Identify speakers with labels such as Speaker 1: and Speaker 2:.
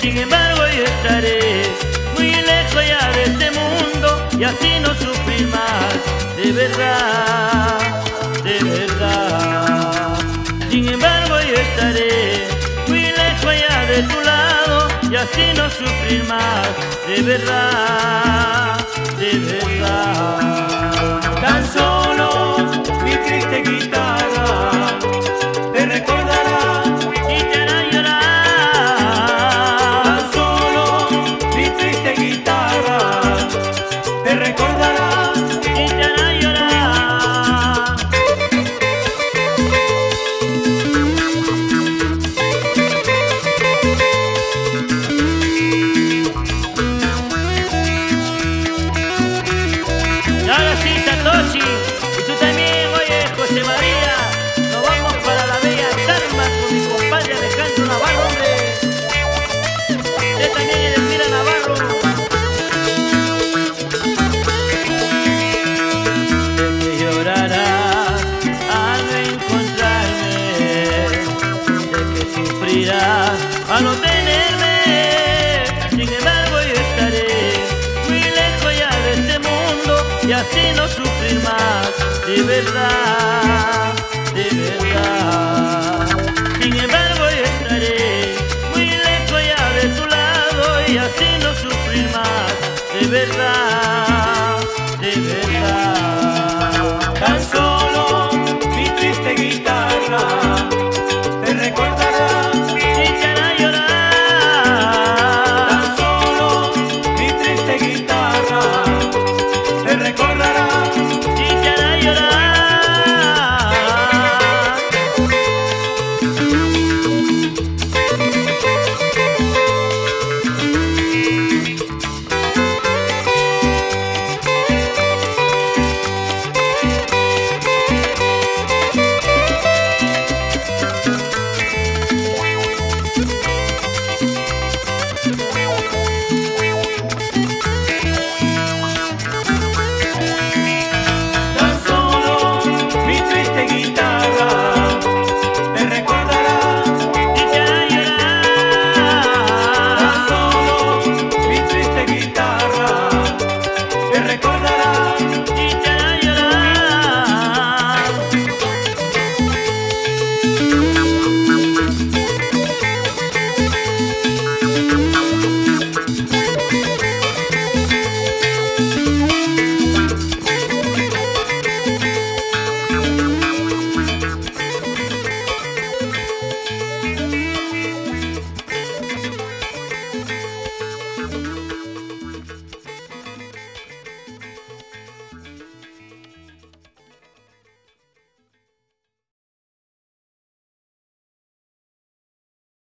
Speaker 1: Sin embargo yo estaré muy lejos ya de este mundo y así no sufrir más, de verdad, de verdad. Sin embargo yo estaré muy lejos ya de tu lado y así no sufrir más, de verdad, de verdad.
Speaker 2: Tan solo mi triste guitarra te recordará
Speaker 1: Y te hará llorar.
Speaker 2: tan solo mi triste guitarra te recordará
Speaker 1: Y te hará llorar. Y ahora sí, Satoshi, y tú también, oye, José María, nos vamos para la bella Tarma con mi compadre Alejandro Navarro, hombre. Usted también, Edelmira Navarro. Sé que llorarás al no encontrarme, sé que sufrirás al no tenerme. Sin embargo yo estaré muy lejos ya de este mundo y así no sufrir más, de verdad, de verdad. Sin embargo yo estaré muy lejos ya de tu lado y así no sufrir más, de verdad, de verdad.